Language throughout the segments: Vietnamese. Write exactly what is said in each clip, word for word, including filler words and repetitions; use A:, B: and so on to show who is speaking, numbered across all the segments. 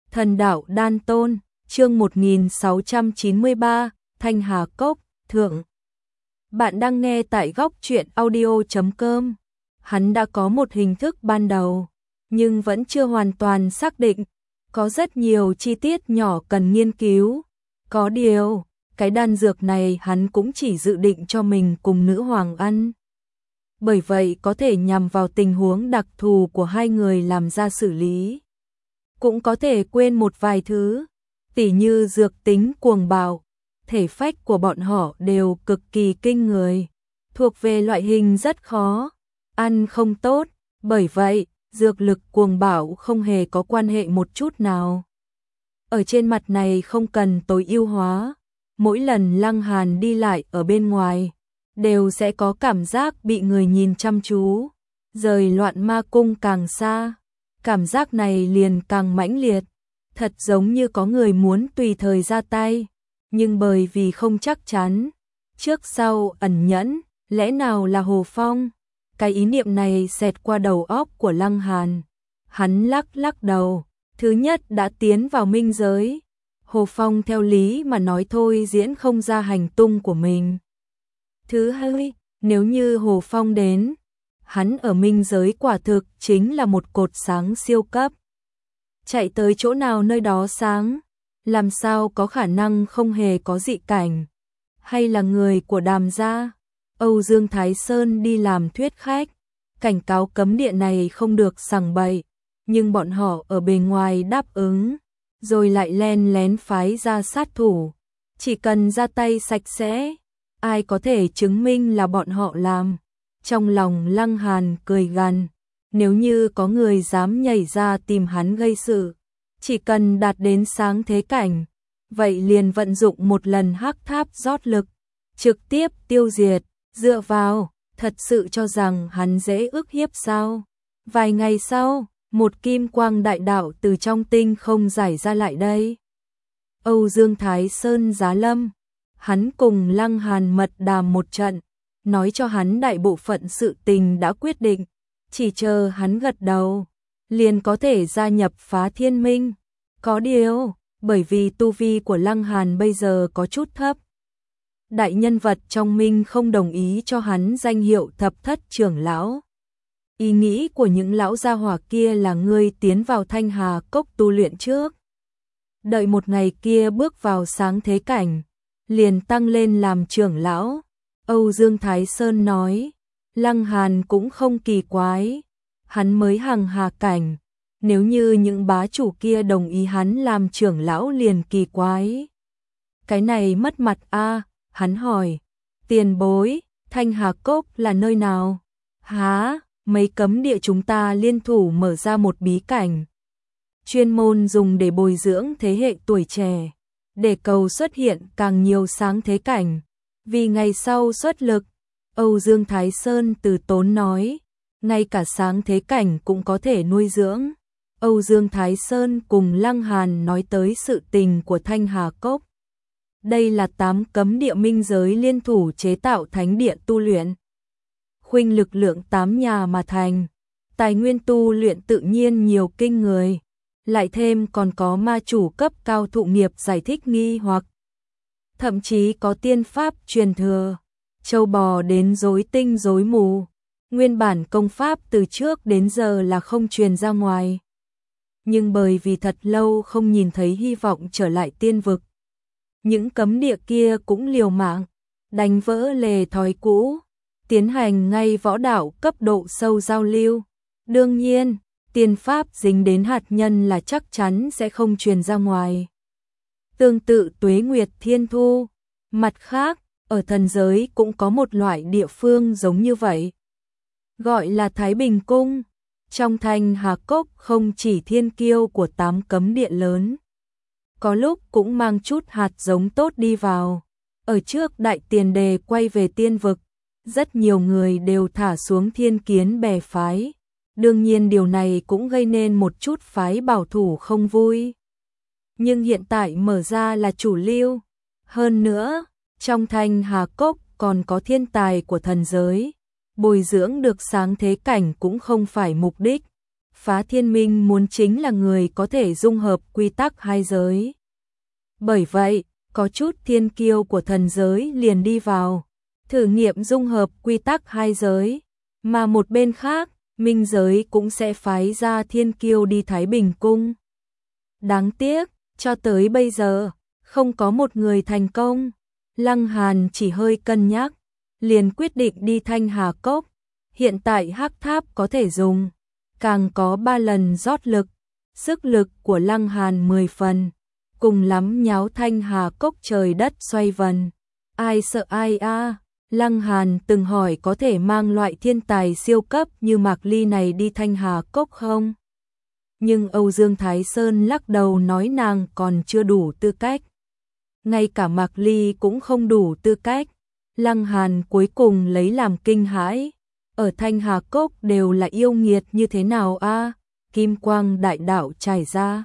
A: Thần đạo đan tôn, chương một nghìn sáu trăm chín mươi ba, Thanh Hà Cốc, thượng. Bạn đang nghe tại góc truyện audio chấm com. Hắn đã có một hình thức ban đầu, nhưng vẫn chưa hoàn toàn xác định, có rất nhiều chi tiết nhỏ cần nghiên cứu. Có điều, cái đan dược này hắn cũng chỉ dự định cho mình cùng nữ hoàng ăn. Bởi vậy có thể nhằm vào tình huống đặc thù của hai người làm ra xử lý. Cũng có thể quên một vài thứ, tỉ như dược tính cuồng bạo, thể phách của bọn họ đều cực kỳ kinh người, thuộc về loại hình rất khó, ăn không tốt, bởi vậy, dược lực cuồng bạo không hề có quan hệ một chút nào. Ở trên mặt này không cần tối ưu hóa, mỗi lần Lăng Hàn đi lại ở bên ngoài, đều sẽ có cảm giác bị người nhìn chăm chú, rời loạn ma cung càng xa. Cảm giác này liền càng mãnh liệt, thật giống như có người muốn tùy thời ra tay, nhưng bởi vì không chắc chắn, trước sau ẩn nhẫn, lẽ nào là Hồ Phong? Cái ý niệm này xẹt qua đầu óc của Lăng Hàn, hắn lắc lắc đầu, thứ nhất đã tiến vào minh giới, Hồ Phong theo lý mà nói thôi diễn không ra hành tung của mình. Thứ hai, nếu như Hồ Phong đến, hắn ở minh giới quả thực chính là một cột sáng siêu cấp. Chạy tới chỗ nào nơi đó sáng, làm sao có khả năng không hề có dị cảnh. Hay là người của Đàm gia, Âu Dương Thái Sơn đi làm thuyết khách, cảnh cáo cấm địa này không được sằng bậy, nhưng bọn họ ở bề ngoài đáp ứng, rồi lại len lén phái ra sát thủ. Chỉ cần ra tay sạch sẽ, ai có thể chứng minh là bọn họ làm. Trong lòng Lăng Hàn cười gằn, nếu như có người dám nhảy ra tìm hắn gây sự, chỉ cần đạt đến sáng thế cảnh, vậy liền vận dụng một lần hắc tháp rót lực, trực tiếp tiêu diệt, dựa vào, thật sự cho rằng hắn dễ ức hiếp sao? Vài ngày sau, một kim quang đại đạo từ trong tinh không giải ra lại đây. Âu Dương Thái Sơn giá lâm, hắn cùng Lăng Hàn mật đàm một trận, nói cho hắn đại bộ phận sự tình đã quyết định, chỉ chờ hắn gật đầu, liền có thể gia nhập Phá Thiên Minh. Có điều, bởi vì tu vi của Lăng Hàn bây giờ có chút thấp, đại nhân vật trong Minh không đồng ý cho hắn danh hiệu thập thất trưởng lão. Ý nghĩ của những lão gia hỏa kia là ngươi tiến vào Thanh Hà Cốc tu luyện trước, đợi một ngày kia bước vào sáng thế cảnh, liền tăng lên làm trưởng lão. Âu Dương Thái Sơn nói, Lăng Hàn cũng không kỳ quái, hắn mới hằng hà cảnh, nếu như những bá chủ kia đồng ý hắn làm trưởng lão liền kỳ quái. Cái này mất mặt a, hắn hỏi, tiền bối, Thanh Hà Cốc là nơi nào? Há, mấy cấm địa chúng ta liên thủ mở ra một bí cảnh, chuyên môn dùng để bồi dưỡng thế hệ tuổi trẻ, để cầu xuất hiện càng nhiều sáng thế cảnh. Vì ngày sau xuất lực, Âu Dương Thái Sơn từ tốn nói, ngay cả sáng thế cảnh cũng có thể nuôi dưỡng. Âu Dương Thái Sơn cùng Lăng Hàn nói tới sự tình của Thanh Hà Cốc. Đây là tám cấm địa minh giới liên thủ chế tạo thánh địa tu luyện. Khuynh lực lượng tám nhà mà thành, tài nguyên tu luyện tự nhiên nhiều kinh người, lại thêm còn có ma chủ cấp cao thụ nghiệp giải thích nghi hoặc. Thậm chí có tiên pháp truyền thừa, châu bò đến rối tinh rối mù, nguyên bản công pháp từ trước đến giờ là không truyền ra ngoài. Nhưng bởi vì thật lâu không nhìn thấy hy vọng trở lại tiên vực, những cấm địa kia cũng liều mạng, đánh vỡ lề thói cũ, tiến hành ngay võ đạo cấp độ sâu giao lưu. Đương nhiên, tiên pháp dính đến hạt nhân là chắc chắn sẽ không truyền ra ngoài. Tương tự Tuế Nguyệt Thiên Thu, mặt khác, ở thần giới cũng có một loại địa phương giống như vậy, gọi là Thái Bình Cung. Trong Thanh Hà Cốc không chỉ thiên kiêu của tám cấm địa lớn, có lúc cũng mang chút hạt giống tốt đi vào. Ở trước đại tiền đề quay về tiên vực, rất nhiều người đều thả xuống thiên kiến bè phái. Đương nhiên điều này cũng gây nên một chút phái bảo thủ không vui. Nhưng hiện tại mở ra là chủ lưu. Hơn nữa, trong Thanh Hà Cốc còn có thiên tài của thần giới. Bồi dưỡng được sáng thế cảnh cũng không phải mục đích. phá thiên minh muốn chính là người có thể dung hợp quy tắc hai giới. Bởi vậy, có chút thiên kiêu của thần giới liền đi vào, thử nghiệm dung hợp quy tắc hai giới, mà một bên khác, minh giới cũng sẽ phái ra thiên kiêu đi Thái Bình Cung. Đáng tiếc, cho tới bây giờ, không có một người thành công. Lăng Hàn chỉ hơi cân nhắc, liền quyết định đi Thanh Hà Cốc. Hiện tại hắc tháp có thể dùng, càng có ba lần rót lực, sức lực của Lăng Hàn mười phần, cùng lắm nháo Thanh Hà Cốc trời đất xoay vần. Ai sợ ai a? À? Lăng Hàn từng hỏi có thể mang loại thiên tài siêu cấp như Mạc Ly này đi Thanh Hà Cốc không? Nhưng Âu Dương Thái Sơn lắc đầu nói nàng còn chưa đủ tư cách. Ngay cả Mạc Ly cũng không đủ tư cách. Lăng Hàn cuối cùng lấy làm kinh hãi. Ở Thanh Hà Cốc đều là yêu nghiệt như thế nào a? À? Kim quang đại đạo trải ra.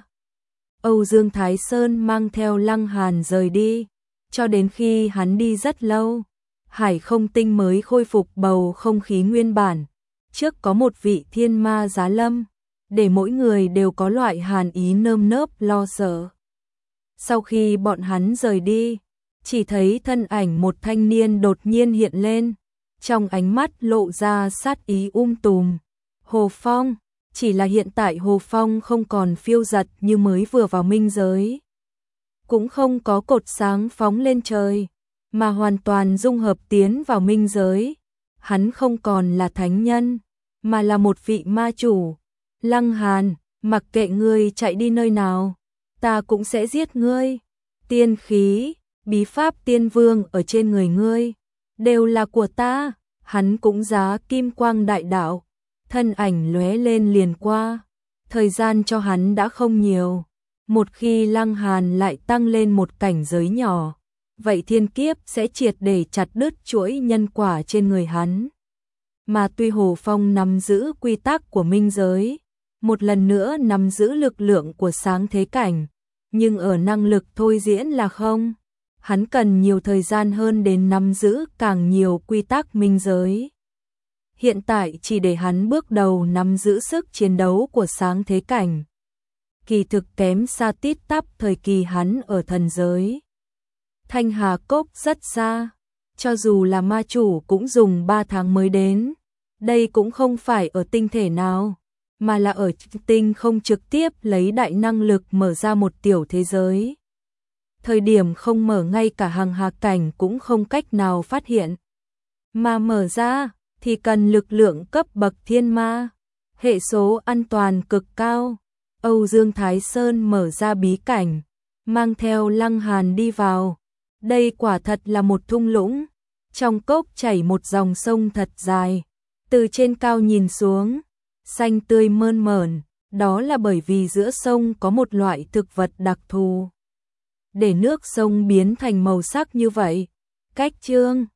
A: Âu Dương Thái Sơn mang theo Lăng Hàn rời đi. Cho đến khi hắn đi rất lâu, Hải Không Tinh mới khôi phục bầu không khí nguyên bản. Trước có một vị thiên ma giá lâm, để mỗi người đều có loại hàn ý nơm nớp lo sợ. Sau khi bọn hắn rời đi, chỉ thấy thân ảnh một thanh niên đột nhiên hiện lên, trong ánh mắt lộ ra sát ý um tùm. Hồ Phong, chỉ là hiện tại Hồ Phong không còn phiêu giật như mới vừa vào minh giới, cũng không có cột sáng phóng lên trời, mà hoàn toàn dung hợp tiến vào minh giới. Hắn không còn là thánh nhân, mà là một vị ma chủ. Lăng Hàn, mặc kệ ngươi chạy đi nơi nào, ta cũng sẽ giết ngươi. Tiên khí, bí pháp tiên vương ở trên người ngươi, đều là của ta. Hắn cũng giá kim quang đại đạo, thân ảnh lóe lên liền qua. Thời gian cho hắn đã không nhiều. Một khi Lăng Hàn lại tăng lên một cảnh giới nhỏ, vậy thiên kiếp sẽ triệt để chặt đứt chuỗi nhân quả trên người hắn. Mà tuy Hồ Phong nắm giữ quy tắc của minh giới, một lần nữa nắm giữ lực lượng của sáng thế cảnh, nhưng ở năng lực thôi diễn là không. Hắn cần nhiều thời gian hơn đến nắm giữ càng nhiều quy tắc minh giới. Hiện tại chỉ để hắn bước đầu nắm giữ sức chiến đấu của sáng thế cảnh, kỳ thực kém xa tít tắp thời kỳ hắn ở thần giới. Thanh Hà Cốc rất xa, cho dù là ma chủ cũng dùng ba tháng mới đến. Đây cũng không phải ở tinh thể nào, mà là ở tinh không trực tiếp lấy đại năng lực mở ra một tiểu thế giới. Thời điểm không mở ngay cả hàng hà cảnh cũng không cách nào phát hiện. Mà mở ra thì cần lực lượng cấp bậc thiên ma, hệ số an toàn cực cao. Âu Dương Thái Sơn mở ra bí cảnh, mang theo Lăng Hàn đi vào. Đây quả thật là một thung lũng, trong cốc chảy một dòng sông thật dài, từ trên cao nhìn xuống, xanh tươi mơn mởn, đó là bởi vì giữa sông có một loại thực vật đặc thù, để nước sông biến thành màu sắc như vậy. Cách chương